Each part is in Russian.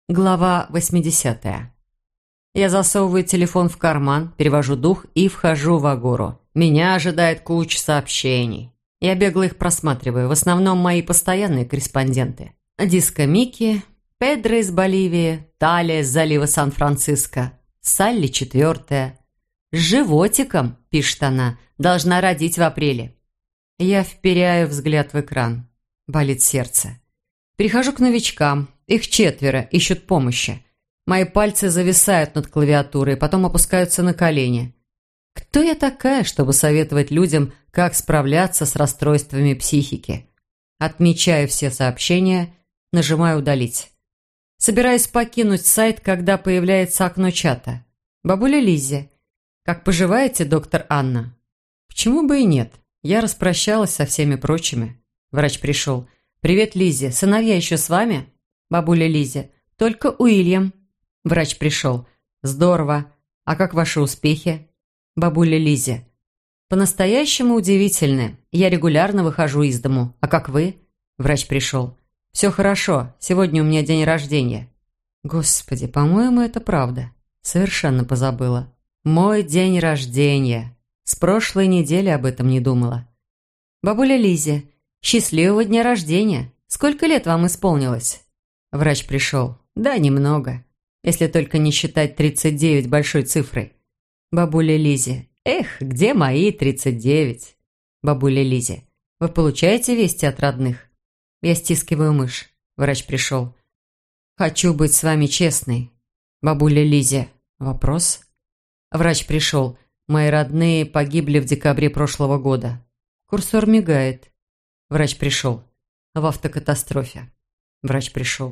Глава 80. Я засовываю телефон в карман, перевожу дух и вхожу в Агору. Меня ожидает куча сообщений. Я бегло их просматриваю. В основном мои постоянные корреспонденты. Диско Микки, Педро из Боливии, Талия из залива Сан-Франциско, Салли 4. «С животиком», – пишет она, – «должна родить в апреле». Я вперяю взгляд в экран. Болит сердце. Перехожу к новичкам. Их 4, ищут помощи. Мои пальцы зависают над клавиатурой, потом опускаются на колени. Кто я такая, чтобы советовать людям, как справляться с расстройствами психики? Отмечаю все сообщения, нажимаю «Удалить». Собираюсь покинуть сайт, когда появляется окно чата. «Бабуля Лиззи, как поживаете, доктор Анна?» Почему бы и нет? Я распрощалась со всеми прочими. Врач пришел. «Привет, Лиззи. Сыновья еще с вами?» «Бабуля Лиззи. Только Уильям». Врач пришел. «Здорово. А как ваши успехи?» «Бабуля Лиззи. По-настоящему удивительны. Я регулярно выхожу из дому. А как вы?» Врач пришел. «Все хорошо. Сегодня у меня день рождения». Господи, по-моему, это правда. Совершенно позабыла. Мой день рождения. С прошлой недели об этом не думала. «Бабуля Лиззи, счастливого дня рождения. Сколько лет вам исполнилось?» Врач пришел. «Да, немного. Если только не считать 39 большой цифрой». «Бабуля Лиззи, эх, где мои 39?» «Бабуля Лиззи, вы получаете вести от родных?» Я стискиваю мышь. Врач пришел. «Хочу быть с вами честной». «Бабуля Лиззи, вопрос?» Врач пришел. «Мои родные погибли в декабре прошлого года». Курсор мигает. Врач пришел. «В автокатастрофе». Врач пришел.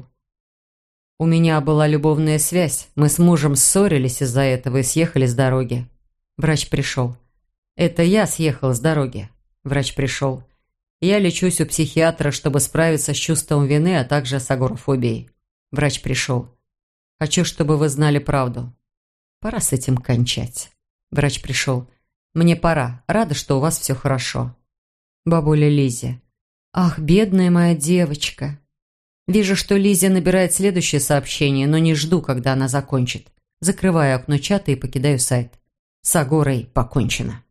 «У меня была любовная связь. Мы с мужем ссорились из-за этого и съехали с дороги». Врач пришел. «Это я съехал с дороги». Врач пришел. «Я лечусь у психиатра, чтобы справиться с чувством вины, а также с агорафобией». Врач пришел. «Хочу, чтобы вы знали правду. Пора с этим кончать». Врач пришел. «Мне пора. Рада, что у вас все хорошо». Бабуля Лиззи. «Ах, бедная моя девочка». Вижу, что Лиззи набирает следующее сообщение, но не жду, когда она закончит. Закрываю окно чата и покидаю сайт. С Агорой покончено.